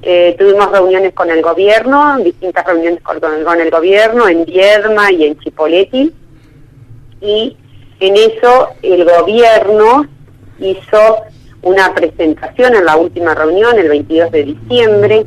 Tuvimos reuniones con el gobierno, distintas reuniones con el gobierno en Viedma y en Chipoleti, y en eso el gobierno hizo una presentación en la última reunión, el 22 de diciembre,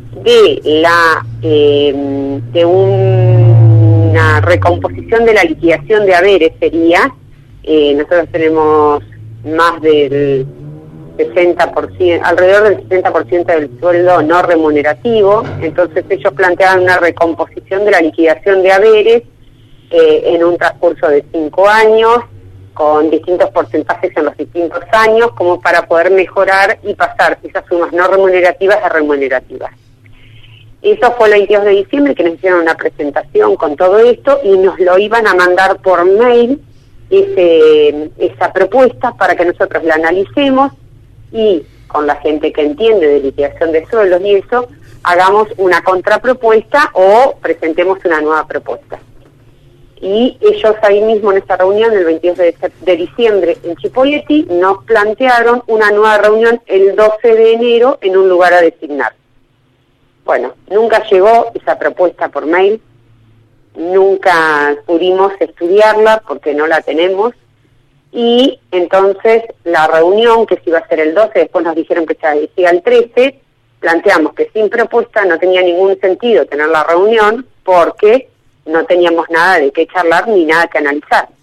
de una recomposición de la liquidación de haberes sería. Nosotros tenemos más del 60%, alrededor del 60% del sueldo no remunerativo, entonces ellos planteaban una recomposición de la liquidación de haberes en un transcurso de 5 años, con distintos porcentajes en los distintos años, como para poder mejorar y pasar esas sumas no remunerativas a remunerativas. Eso fue el 22 de diciembre, que nos hicieron una presentación con todo esto y nos lo iban a mandar por mail, esa propuesta, para que nosotros la analicemos y con la gente que entiende de liquidación de sueldos y eso, hagamos una contrapropuesta o presentemos una nueva propuesta. Y ellos ahí mismo en esta reunión, el 22 de diciembre en Chipoleti, nos plantearon una nueva reunión el 12 de enero en un lugar a designar. Bueno, nunca llegó esa propuesta por mail, nunca pudimos estudiarla porque no la tenemos, y entonces la reunión que se iba a hacer el 12, después nos dijeron que se hacía el 13, planteamos que sin propuesta no tenía ningún sentido tener la reunión porque no teníamos nada de qué charlar ni nada que analizar.